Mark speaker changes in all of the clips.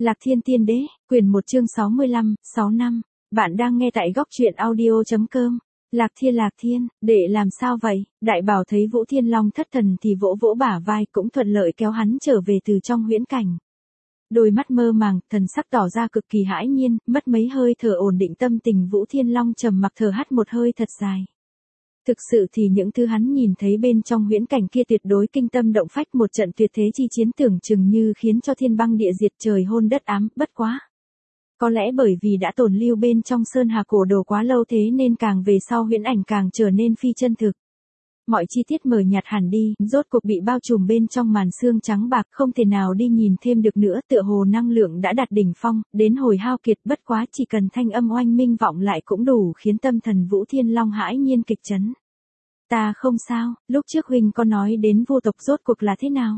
Speaker 1: Lạc Thiên Tiên Đế, quyển 1 chương 65, 6 năm. Bạn đang nghe tại góc truyện audio.com. Lạc Thiên, để làm sao vậy? Đại Bảo thấy Vũ Thiên Long thất thần thì vỗ vỗ bả vai, cũng thuận lợi kéo hắn trở về từ trong huyễn cảnh. Đôi mắt mơ màng, thần sắc tỏ ra cực kỳ hãi nhiên, mất mấy hơi thở ổn định tâm tình, Vũ Thiên Long trầm mặc thở hắt một hơi thật dài. Thực sự thì những thứ hắn nhìn thấy bên trong huyễn cảnh kia tuyệt đối kinh tâm động phách, một trận tuyệt thế chi chiến tưởng chừng như khiến cho thiên băng địa diệt, trời hôn đất ám, bất quá. Có lẽ bởi vì đã tồn lưu bên trong sơn hà cổ đồ quá lâu thế nên càng về sau huyễn ảnh càng trở nên phi chân thực. Mọi chi tiết mờ nhạt hẳn đi, rốt cuộc bị bao trùm bên trong màn sương trắng bạc, không thể nào đi nhìn thêm được nữa, tựa hồ năng lượng đã đạt đỉnh phong, đến hồi hao kiệt, bất quá chỉ cần thanh âm oanh minh vọng lại cũng đủ khiến tâm thần Vũ Thiên Long hãi nhiên kịch chấn. Ta không sao, lúc trước huynh có nói đến vô tộc rốt cuộc là thế nào?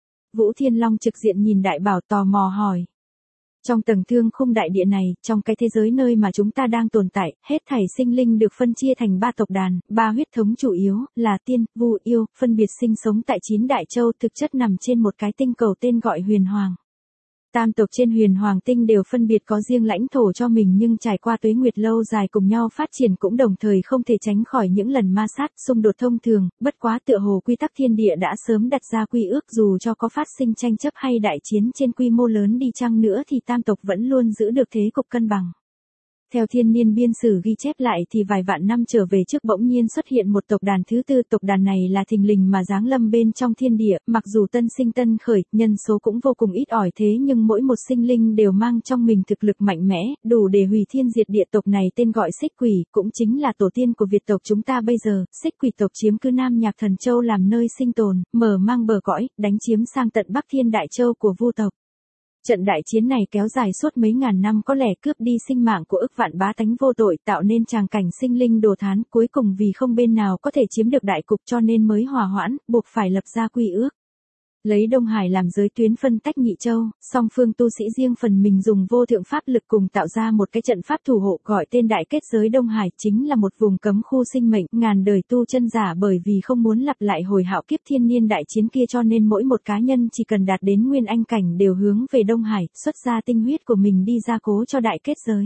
Speaker 1: Vũ Thiên Long trực diện nhìn Đại Bảo tò mò hỏi. Trong tầng thương khung đại địa này, trong cái thế giới nơi mà chúng ta đang tồn tại, hết thảy sinh linh được phân chia thành 3 tộc đàn, 3 huyết thống chủ yếu, là tiên, vu, yêu, phân biệt sinh sống tại 9 đại châu, thực chất nằm trên một cái tinh cầu tên gọi Huyền Hoàng. Tam tộc trên Huyền Hoàng tinh đều phân biệt có riêng lãnh thổ cho mình, nhưng trải qua tuế nguyệt lâu dài cùng nhau phát triển cũng đồng thời không thể tránh khỏi những lần ma sát, xung đột thông thường, bất quá tựa hồ quy tắc thiên địa đã sớm đặt ra quy ước, dù cho có phát sinh tranh chấp hay đại chiến trên quy mô lớn đi chăng nữa thì tam tộc vẫn luôn giữ được thế cục cân bằng. Theo thiên niên biên sử ghi chép lại thì vài vạn năm trở về trước bỗng nhiên xuất hiện một tộc đàn thứ tư, tộc đàn này là thình lình mà giáng lâm bên trong thiên địa, mặc dù tân sinh tân khởi, nhân số cũng vô cùng ít ỏi thế nhưng mỗi một sinh linh đều mang trong mình thực lực mạnh mẽ, đủ để hủy thiên diệt địa. Tộc này tên gọi Xích Quỷ, cũng chính là tổ tiên của Việt tộc chúng ta bây giờ. Xích Quỷ tộc chiếm cứ Nam Nhạc Thần Châu làm nơi sinh tồn, mở mang bờ cõi, đánh chiếm sang tận Bắc Thiên Đại Châu của Vu tộc. Trận đại chiến này kéo dài suốt mấy ngàn năm, có lẽ cướp đi sinh mạng của ức vạn bá tánh vô tội, tạo nên tràng cảnh sinh linh đồ thán, cuối cùng vì không bên nào có thể chiếm được đại cục cho nên mới hòa hoãn, buộc phải lập ra quy ước. Lấy Đông Hải làm giới tuyến phân tách nhị châu, song phương tu sĩ riêng phần mình dùng vô thượng pháp lực cùng tạo ra một cái trận pháp thủ hộ gọi tên Đại Kết Giới Đông Hải, chính là một vùng cấm khu sinh mệnh, ngàn đời tu chân giả bởi vì không muốn lặp lại hồi hạo kiếp thiên niên đại chiến kia cho nên mỗi một cá nhân chỉ cần đạt đến nguyên anh cảnh đều hướng về Đông Hải, xuất ra tinh huyết của mình đi gia cố cho Đại Kết Giới.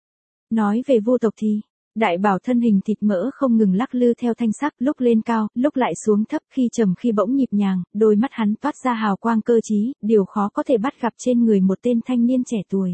Speaker 1: Nói về vô tộc thì Đại Bảo thân hình thịt mỡ không ngừng lắc lư theo thanh sắc, lúc lên cao, lúc lại xuống thấp, khi trầm khi bỗng nhịp nhàng, đôi mắt hắn toát ra hào quang cơ trí, điều khó có thể bắt gặp trên người một tên thanh niên trẻ tuổi.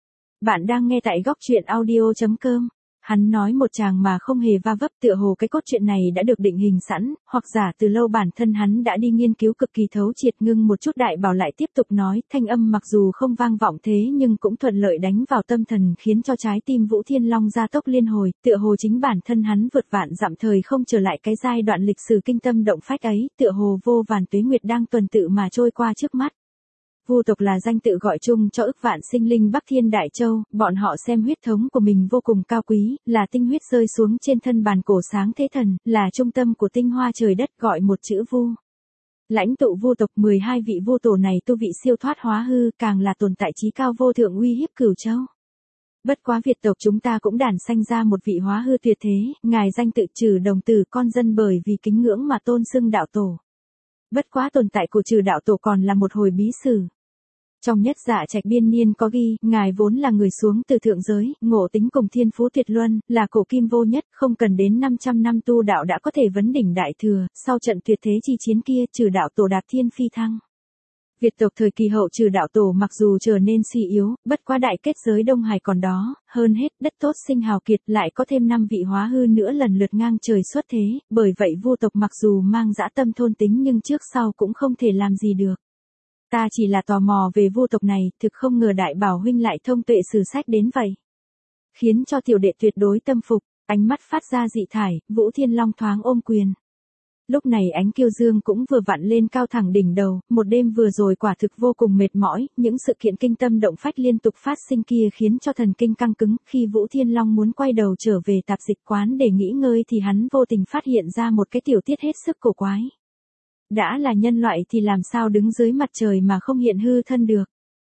Speaker 1: Bạn đang nghe tại góc truyện audio.com. Hắn nói một tràng mà không hề va vấp, tựa hồ cái cốt truyện này đã được định hình sẵn, hoặc giả từ lâu bản thân hắn đã đi nghiên cứu cực kỳ thấu triệt. Ngưng một chút, Đại Bảo lại tiếp tục nói, thanh âm mặc dù không vang vọng thế nhưng cũng thuận lợi đánh vào tâm thần, khiến cho trái tim Vũ Thiên Long gia tốc liên hồi, tựa hồ chính bản thân hắn vượt vạn dặm thời không trở lại cái giai đoạn lịch sử kinh tâm động phách ấy, tựa hồ vô vàn tuế nguyệt đang tuần tự mà trôi qua trước mắt. Vu tộc là danh tự gọi chung cho ức vạn sinh linh Bắc Thiên Đại Châu, bọn họ xem huyết thống của mình vô cùng cao quý, là tinh huyết rơi xuống trên thân bàn cổ sáng thế thần, là trung tâm của tinh hoa trời đất, gọi một chữ Vu. Lãnh tụ Vu tộc 12 vị Vu tổ này tu vị siêu thoát hóa hư, càng là tồn tại chí cao vô thượng uy hiếp cửu châu. Bất quá Việt tộc chúng ta cũng đản sanh ra một vị hóa hư tuyệt thế, ngài danh tự Trừ Đồng Tử, con dân bởi vì kính ngưỡng mà tôn xưng đạo tổ. Bất quá tồn tại của Trừ đạo tổ còn là một hồi bí sử. Trong Nhất Dạ Trạch Biên Niên có ghi, ngài vốn là người xuống từ thượng giới, ngộ tính cùng thiên phú tuyệt luân, là cổ kim vô nhất, không cần đến 500 năm tu đạo đã có thể vấn đỉnh đại thừa, sau trận tuyệt thế chi chiến kia, Trừ đạo tổ đạp thiên phi thăng. Việt tộc thời kỳ hậu Trừ đạo tổ mặc dù trở nên suy yếu, bất quá Đại Kết Giới Đông Hải còn đó, hơn hết đất tốt sinh hào kiệt, lại có thêm 5 vị hóa hư nữa lần lượt ngang trời xuất thế, bởi vậy Vu tộc mặc dù mang dã tâm thôn tính nhưng trước sau cũng không thể làm gì được. Ta chỉ là tò mò về Vu tộc này, thực không ngờ Đại Bảo huynh lại thông tuệ sử sách đến vậy. Khiến cho tiểu đệ tuyệt đối tâm phục, ánh mắt phát ra dị thải, Vũ Thiên Long thoáng ôm quyền. Lúc này ánh kiêu dương cũng vừa vặn lên cao thẳng đỉnh đầu, một đêm vừa rồi quả thực vô cùng mệt mỏi, những sự kiện kinh tâm động phách liên tục phát sinh kia khiến cho thần kinh căng cứng, khi Vũ Thiên Long muốn quay đầu trở về tạp dịch quán để nghỉ ngơi thì hắn vô tình phát hiện ra một cái tiểu tiết hết sức cổ quái. Đã là nhân loại thì làm sao đứng dưới mặt trời mà không hiện hư thân được.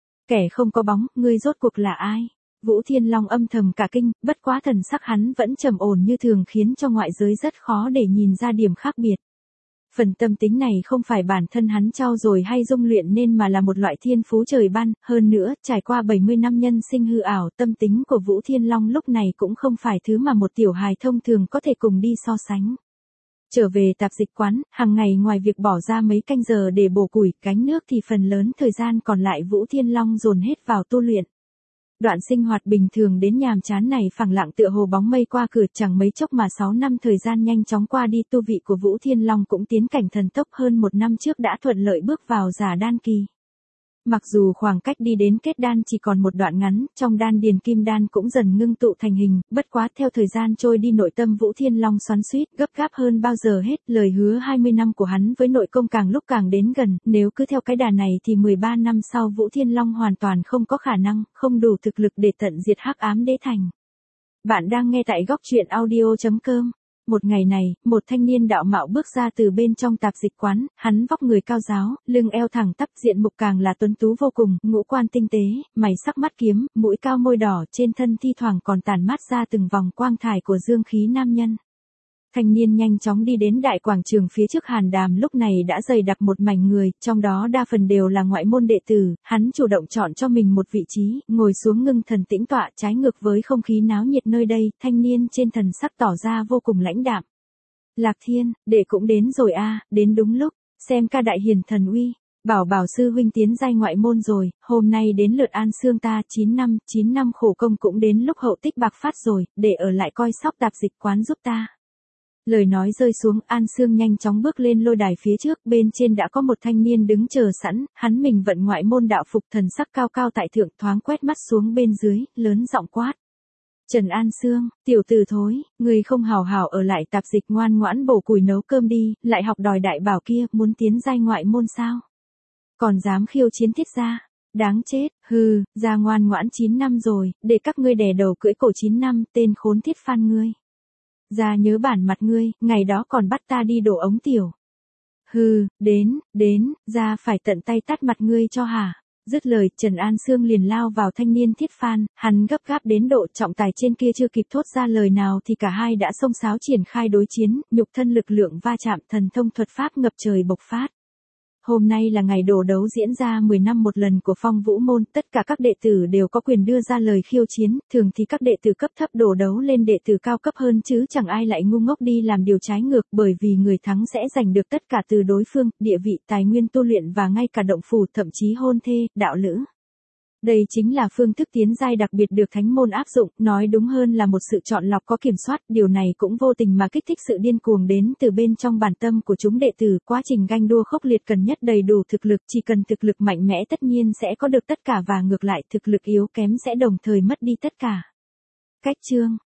Speaker 1: Kẻ không có bóng, ngươi rốt cuộc là ai? Vũ Thiên Long âm thầm cả kinh, bất quá thần sắc hắn vẫn trầm ổn như thường khiến cho ngoại giới rất khó để nhìn ra điểm khác biệt. Phần tâm tính này không phải bản thân hắn trau dồi hay dung luyện nên mà là một loại thiên phú trời ban, hơn nữa, trải qua 70 năm nhân sinh hư ảo, tâm tính của Vũ Thiên Long lúc này cũng không phải thứ mà một tiểu hài thông thường có thể cùng đi so sánh. Trở về tạp dịch quán, hàng ngày ngoài việc bỏ ra mấy canh giờ để bổ củi, gánh nước thì phần lớn thời gian còn lại Vũ Thiên Long dồn hết vào tu luyện. Đoạn sinh hoạt bình thường đến nhàm chán này phẳng lặng tựa hồ bóng mây qua cửa, chẳng mấy chốc mà 6 năm thời gian nhanh chóng qua đi, tu vị của Vũ Thiên Long cũng tiến cảnh thần tốc, hơn 1 năm trước đã thuận lợi bước vào giả đan kỳ. Mặc dù khoảng cách đi đến kết đan chỉ còn một đoạn ngắn, trong đan điền kim đan cũng dần ngưng tụ thành hình, bất quá theo thời gian trôi đi nội tâm Vũ Thiên Long xoắn xuýt, gấp gáp hơn bao giờ hết, lời hứa 20 năm của hắn với nội công càng lúc càng đến gần, nếu cứ theo cái đà này thì 13 năm sau Vũ Thiên Long hoàn toàn không có khả năng, không đủ thực lực để tận diệt hắc ám đế thành. Bạn đang nghe tại góc truyện audio.com. Một ngày này, một thanh niên đạo mạo bước ra từ bên trong tạp dịch quán, hắn vóc người cao ráo, lưng eo thẳng tắp, diện mục càng là tuấn tú vô cùng, ngũ quan tinh tế, mày sắc mắt kiếm, mũi cao môi đỏ, trên thân thi thoảng còn tản mát ra từng vòng quang thải của dương khí nam nhân. Thanh niên nhanh chóng đi đến đại quảng trường phía trước hàn đàm, lúc này đã dày đặc một mảnh người, trong đó đa phần đều là ngoại môn đệ tử, hắn chủ động chọn cho mình một vị trí, ngồi xuống ngưng thần tĩnh tọa, trái ngược với không khí náo nhiệt nơi đây, thanh niên trên thần sắc tỏ ra vô cùng lãnh đạm. Lạc Thiên, đệ cũng đến rồi a, đến đúng lúc, xem ca đại hiền thần uy. Bảo sư huynh tiến giai ngoại môn rồi, hôm nay đến lượt An Sương ta, 9 năm khổ công cũng đến lúc hậu tích bạc phát rồi, để ở lại coi sóc tạp dịch quán giúp ta. Lời nói rơi xuống, An Sương nhanh chóng bước lên lôi đài phía trước, bên trên đã có một thanh niên đứng chờ sẵn, hắn mình vận ngoại môn đạo phục, thần sắc cao cao tại thượng, thoáng quét mắt xuống bên dưới, lớn giọng quát. Trần An Sương, tiểu tử thối, người không hào hào ở lại tạp dịch ngoan ngoãn bổ củi nấu cơm đi, lại học đòi đại bảo kia, muốn tiến giai ngoại môn sao? Còn dám khiêu chiến Thiết gia? Đáng chết, hừ, gia ngoan ngoãn 9 năm rồi, để các ngươi đè đầu cưỡi cổ 9 năm, tên khốn Thiết Phan ngươi. Gia nhớ bản mặt ngươi, ngày đó còn bắt ta đi đổ ống tiểu. Hừ, đến, gia phải tận tay tát mặt ngươi cho hả? Dứt lời, Trần An Sương liền lao vào thanh niên Thiết Phan, hắn gấp gáp đến độ trọng tài trên kia chưa kịp thốt ra lời nào thì cả hai đã xông xáo triển khai đối chiến, nhục thân lực lượng va chạm, thần thông thuật pháp ngập trời bộc phát. Hôm nay là ngày đổ đấu diễn ra 10 năm một lần của Phong Vũ môn, tất cả các đệ tử đều có quyền đưa ra lời khiêu chiến, thường thì các đệ tử cấp thấp đổ đấu lên đệ tử cao cấp hơn chứ chẳng ai lại ngu ngốc đi làm điều trái ngược, bởi vì người thắng sẽ giành được tất cả từ đối phương, địa vị, tài nguyên tu luyện và ngay cả động phủ, thậm chí hôn thê, đạo lữ. Đây chính là phương thức tiến giai đặc biệt được thánh môn áp dụng, nói đúng hơn là một sự chọn lọc có kiểm soát, điều này cũng vô tình mà kích thích sự điên cuồng đến từ bên trong bản tâm của chúng đệ tử, quá trình ganh đua khốc liệt cần nhất đầy đủ thực lực, chỉ cần thực lực mạnh mẽ tất nhiên sẽ có được tất cả và ngược lại thực lực yếu kém sẽ đồng thời mất đi tất cả. Cách chương